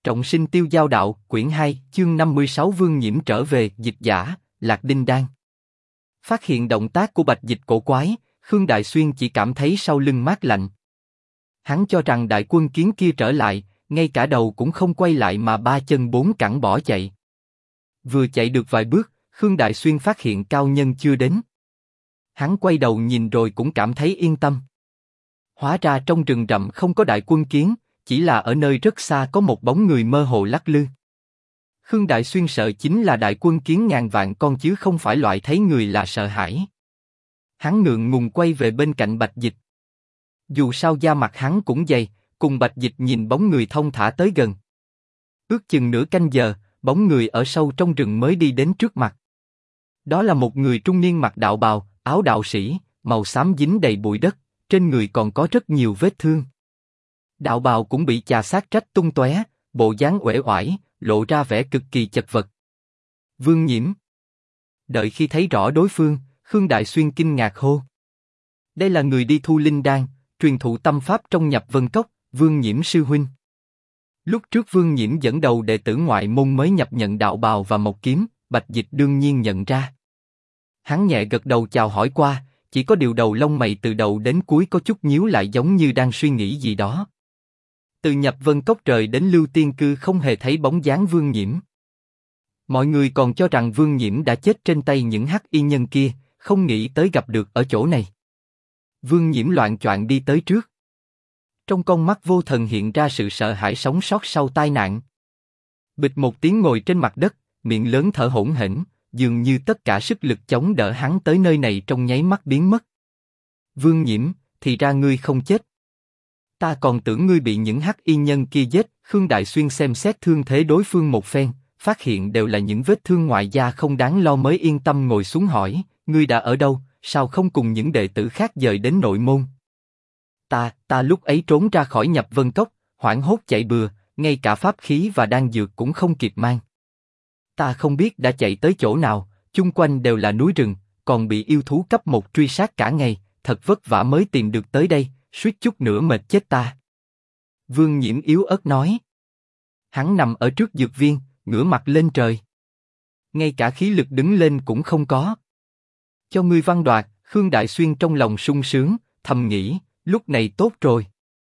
Trọng sinh tiêu giao đạo, quyển 2, chương 56 Vương Nhiễm trở về, dịch giả, Lạc Đinh Đan. Phát hiện động tác của Bạch Dịch cổ quái, Khương Đại Xuyên chỉ cảm thấy sau lưng mát lạnh. Hắn cho rằng đại quân kiến kia trở lại, ngay cả đầu cũng không quay lại mà ba chân bốn cẳng bỏ chạy. Vừa chạy được vài bước, Khương Đại Xuyên phát hiện cao nhân chưa đến. Hắn quay đầu nhìn rồi cũng cảm thấy yên tâm. Hóa ra trong rừng rậm không có đại quân kiến, chỉ là ở nơi rất xa có một bóng người mơ hồ lắc lư. Khương Đại Xuyên sợ chính là đại quân kiến ngàn vạn con chứ không phải loại thấy người là sợ hãi. Hắn ngượng ngùng quay về bên cạnh Bạch Dịch. Dù sao da mặt hắn cũng dày, cùng Bạch Dịch nhìn bóng người thong thả tới gần. Ước chừng nửa canh giờ, bóng người ở sâu trong rừng mới đi đến trước mặt. Đó là một người trung niên mặc đạo bào, áo đạo sĩ, màu xám dính đầy bụi đất, trên người còn có rất nhiều vết thương. Đạo bào cũng bị chà xát rách tung tóe, bộ dáng uể oải, lộ ra vẻ cực kỳ chật vật. Vương Nhiễm. Đợi khi thấy rõ đối phương, Khương Đại Xuyên kinh ngạc hô: đây là người đi thu linh đan, truyền thụ tâm pháp trong Nhập Vân Cốc, Vương Nhiễm sư huynh. Lúc trước Vương Nhiễm dẫn đầu đệ tử ngoại môn mới nhập nhận đạo bào và một kiếm, Bạch Dịch đương nhiên nhận ra. Hắn nhẹ gật đầu chào hỏi qua, chỉ có điều đầu lông mày từ đầu đến cuối có chút nhíu lại giống như đang suy nghĩ gì đó. Từ Nhập Vân Cốc rời đến Lưu Tiên Cư không hề thấy bóng dáng Vương Nhiễm. Mọi người còn cho rằng Vương Nhiễm đã chết trên tay những hắc y nhân kia, không nghĩ tới gặp được ở chỗ này. Vương Nhiễm loạng choạng đi tới trước. Trong con mắt vô thần hiện ra sự sợ hãi sống sót sau tai nạn. Bịch một tiếng ngồi trên mặt đất, miệng lớn thở hổn hển, dường như tất cả sức lực chống đỡ hắn tới nơi này trong nháy mắt biến mất. Vương Nhiễm, thì ra ngươi không chết. Ta còn tưởng ngươi bị những hắc y nhân kia giết. Khương Đại Xuyên xem xét thương thế đối phương một phen, phát hiện đều là những vết thương ngoại da không đáng lo mới yên tâm ngồi xuống hỏi: ngươi đã ở đâu, sao không cùng những đệ tử khác dời đến nội môn? Ta lúc ấy trốn ra khỏi Nhập Vân Cốc, hoảng hốt chạy bừa, ngay cả pháp khí và đan dược cũng không kịp mang. Ta không biết đã chạy tới chỗ nào, chung quanh đều là núi rừng, còn bị yêu thú cấp 1 truy sát cả ngày, thật vất vả mới tìm được tới đây, suýt chút nữa mệt chết ta. Vương Nhiễm yếu ớt nói. Hắn nằm ở trước dược viên, ngửa mặt lên trời. Ngay cả khí lực đứng lên cũng không có. Cho ngươi văn đoạt. Khương Đại Xuyên trong lòng sung sướng, thầm nghĩ, lúc này tốt rồi.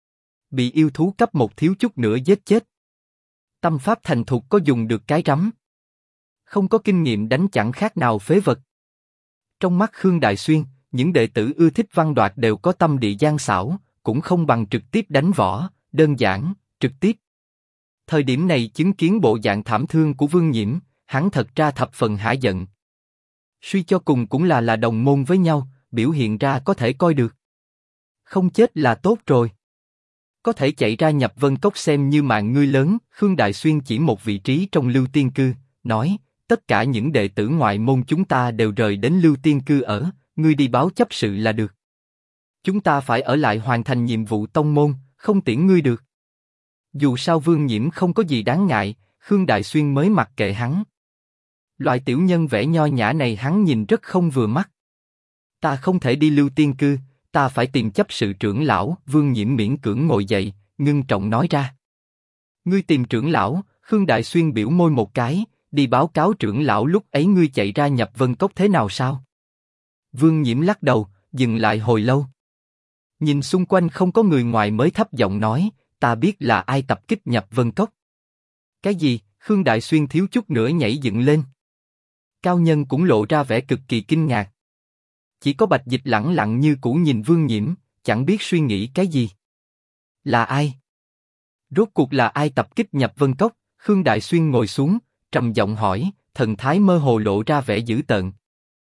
Bị yêu thú cấp 1 thiếu chút nữa giết chết. Tâm pháp thành thục có dùng được cái rắm. Không có kinh nghiệm đánh chẳng khác nào phế vật. Trong mắt Khương Đại Xuyên, những đệ tử ưa thích văn đoạt đều có tâm địa gian xảo, cũng không bằng trực tiếp đánh võ, đơn giản, trực tiếp. Thời điểm này chứng kiến bộ dạng thảm thương của Vương Nhiễm, hắn thật ra thập phần hả giận. Suy cho cùng cũng là đồng môn với nhau, biểu hiện ra có thể coi được. Không chết là tốt rồi. Có thể chạy ra Nhập Vân Cốc xem như mạng ngươi lớn. Khương Đại Xuyên chỉ một vị trí trong Lưu Tiên Cư, nói: tất cả những đệ tử ngoại môn chúng ta đều rời đến Lưu Tiên Cư ở, ngươi đi báo chấp sự là được. Chúng ta phải ở lại hoàn thành nhiệm vụ tông môn, không tiễn ngươi được. Dù sao Vương Nhiễm không có gì đáng ngại, Khương Đại Xuyên mới mặc kệ hắn. Loại tiểu nhân vẻ nho nhã này hắn nhìn rất không vừa mắt. Ta không thể đi Lưu Tiên Cư, ta phải tìm chấp sự trưởng lão. Vương Nhiễm miễn cưỡng ngồi dậy, ngưng trọng nói ra. Ngươi tìm trưởng lão? Khương Đại Xuyên biểu môi một cái, đi báo cáo trưởng lão lúc ấy ngươi chạy ra Nhập Vân Cốc thế nào sao? Vương Nhiễm lắc đầu, dừng lại hồi lâu. Nhìn xung quanh không có người ngoài mới thấp giọng nói, ta biết là ai tập kích Nhập Vân Cốc. Cái gì? Khương Đại Xuyên thiếu chút nữa nhảy dựng lên. Cao nhân cũng lộ ra vẻ cực kỳ kinh ngạc. Chỉ có Bạch Dịch lẳng lặng như cũ nhìn Vương Nhiễm, chẳng biết suy nghĩ cái gì. Là ai? Rốt cuộc là ai tập kích Nhập Vân Cốc? Khương Đại Xuyên ngồi xuống, trầm giọng hỏi, thần thái mơ hồ lộ ra vẻ dữ tợn.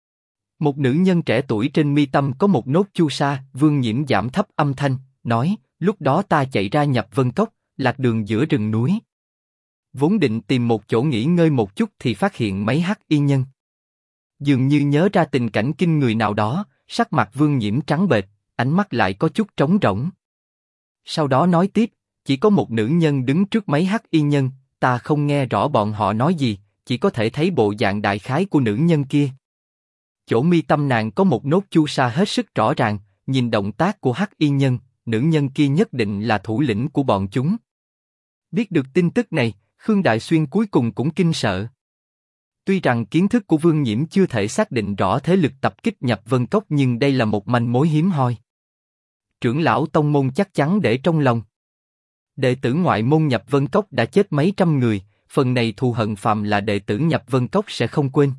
Một nữ nhân trẻ tuổi trên mi tâm có một nốt chu sa. Vương Nhiễm giảm thấp âm thanh, nói, lúc đó ta chạy ra Nhập Vân Cốc, lạc đường giữa rừng núi. Vốn định tìm một chỗ nghỉ ngơi một chút thì phát hiện mấy hắc y nhân. Dường như nhớ ra tình cảnh kinh người nào đó, sắc mặt Vương Nhiễm trắng bệch, ánh mắt lại có chút trống rỗng. Sau đó nói tiếp, chỉ có một nữ nhân đứng trước mấy hắc y nhân, ta không nghe rõ bọn họ nói gì, chỉ có thể thấy bộ dạng đại khái của nữ nhân kia. Chỗ mi tâm nàng có một nốt chu sa hết sức rõ ràng, nhìn động tác của hắc y nhân, nữ nhân kia nhất định là thủ lĩnh của bọn chúng. Biết được tin tức này, Khương Đại Xuyên cuối cùng cũng kinh sợ. Tuy rằng kiến thức của Vương Nhiễm chưa thể xác định rõ thế lực tập kích Nhập Vân Cốc, nhưng đây là một manh mối hiếm hoi. Trưởng lão tông môn chắc chắn để trong lòng. Đệ tử ngoại môn Nhập Vân Cốc đã chết mấy trăm người, phần này thù hận phàm là đệ tử Nhập Vân Cốc sẽ không quên.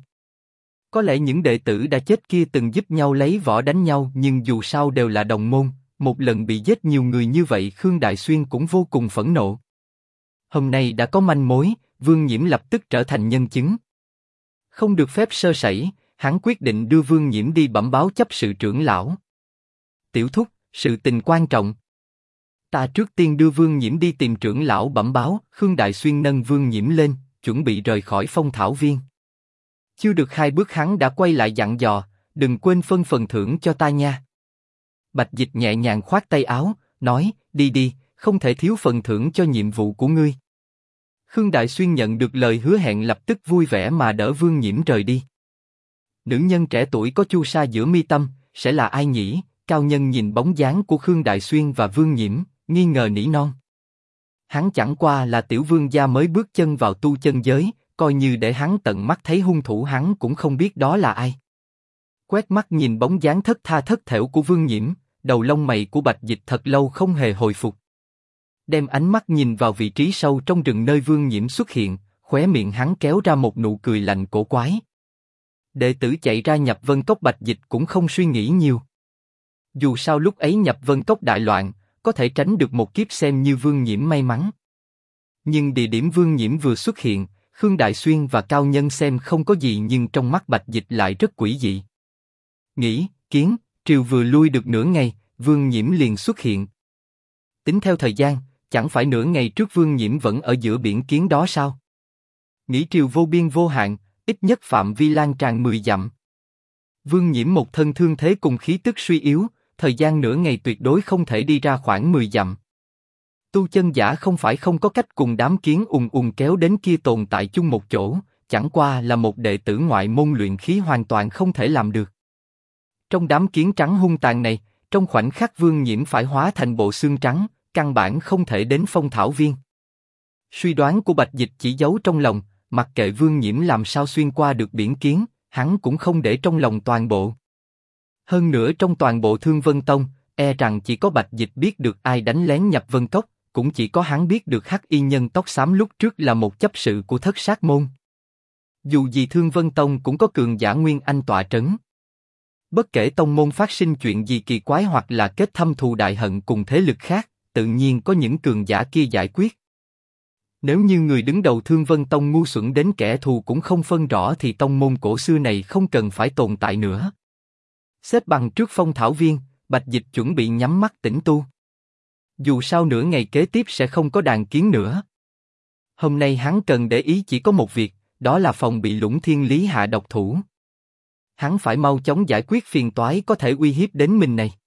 Có lẽ những đệ tử đã chết kia từng giúp nhau lấy võ đánh nhau, nhưng dù sao đều là đồng môn, một lần bị giết nhiều người như vậy, Khương Đại Xuyên cũng vô cùng phẫn nộ. Hôm nay đã có manh mối, Vương Nhiễm lập tức trở thành nhân chứng. Không được phép sơ sẩy, hắn quyết định đưa Vương Nhiễm đi bẩm báo chấp sự trưởng lão. Tiểu thúc, sự tình quan trọng. Ta trước tiên đưa Vương Nhiễm đi tìm trưởng lão bẩm báo. Khương Đại Xuyên nâng Vương Nhiễm lên, chuẩn bị rời khỏi Phong Thảo Viên. Chưa được 2 bước hắn đã quay lại dặn dò, đừng quên phân phần thưởng cho ta nha. Bạch Dịch nhẹ nhàng khoát tay áo, nói, đi đi, không thể thiếu phần thưởng cho nhiệm vụ của ngươi. Khương Đại Xuyên nhận được lời hứa hẹn lập tức vui vẻ mà đỡ Vương Nhiễm rời đi. Nữ nhân trẻ tuổi có chu sa giữa mi tâm, sẽ là ai nhỉ? Cao nhân nhìn bóng dáng của Khương Đại Xuyên và Vương Nhiễm, nghi ngờ nỉ non. Hắn chẳng qua là tiểu vương gia mới bước chân vào tu chân giới, coi như để hắn tận mắt thấy hung thủ hắn cũng không biết đó là ai. Quét mắt nhìn bóng dáng thất tha thất thểu của Vương Nhiễm, đầu lông mày của Bạch Dịch thật lâu không hề hồi phục. Đem ánh mắt nhìn vào vị trí sâu trong rừng nơi Vương Nhiễm xuất hiện, khóe miệng hắn kéo ra một nụ cười lạnh cổ quái. Đệ tử chạy ra Nhập Vân Cốc, Bạch Dịch cũng không suy nghĩ nhiều. Dù sao lúc ấy Nhập Vân Cốc đại loạn, có thể tránh được một kiếp xem như Vương Nhiễm may mắn. Nhưng địa điểm Vương Nhiễm vừa xuất hiện, Khương Đại Xuyên và Cao Nhân xem không có gì, nhưng trong mắt Bạch Dịch lại rất quỷ dị. Nghĩ, kiến, triều vừa lui được nửa ngày, Vương Nhiễm liền xuất hiện. Tính theo thời gian, chẳng phải nửa ngày trước Vương Nhiễm vẫn ở giữa biển kiến đó sao? Nghĩ triều vô biên vô hạn, ít nhất phạm vi lan tràn 10 dặm. Vương Nhiễm một thân thương thế cùng khí tức suy yếu, thời gian nửa ngày tuyệt đối không thể đi ra khoảng 10 dặm. Tu chân giả không phải không có cách cùng đám kiến kéo đến kia tồn tại chung một chỗ, chẳng qua là một đệ tử ngoại môn luyện khí hoàn toàn không thể làm được. Trong đám kiến trắng hung tàn này, trong khoảnh khắc Vương Nhiễm phải hóa thành bộ xương trắng, căn bản không thể đến Phong Thảo Viên. Suy đoán của Bạch Dịch chỉ giấu trong lòng, mặc kệ Vương Nhiễm làm sao xuyên qua được biển kiến, hắn cũng không để trong lòng toàn bộ. Hơn nữa trong toàn bộ Thương Vân Tông, e rằng chỉ có Bạch Dịch biết được ai đánh lén Nhập Vân Cốc, cũng chỉ có hắn biết được Hắc Y nhân tóc xám lúc trước là một chấp sự của Thất Sát môn. Dù gì Thương Vân Tông cũng có cường giả Nguyên Anh tọa trấn. Bất kể tông môn phát sinh chuyện gì kỳ quái hoặc là kết thâm thù đại hận cùng thế lực khác, tự nhiên có những cường giả kia giải quyết. Nếu như người đứng đầu Thương Vân Tông ngu xuẩn đến kẻ thù cũng không phân rõ thì tông môn cổ xưa này không cần phải tồn tại nữa. Xếp bằng trước Phong Thảo Viên, Bạch Dịch chuẩn bị nhắm mắt tĩnh tu. Dù sao nửa ngày kế tiếp sẽ không có đàn kiến nữa. Hôm nay hắn cần để ý chỉ có một việc, đó là phòng bị Lũng Thiên Lý hạ độc thủ. Hắn phải mau chóng giải quyết phiền toái có thể uy hiếp đến mình này.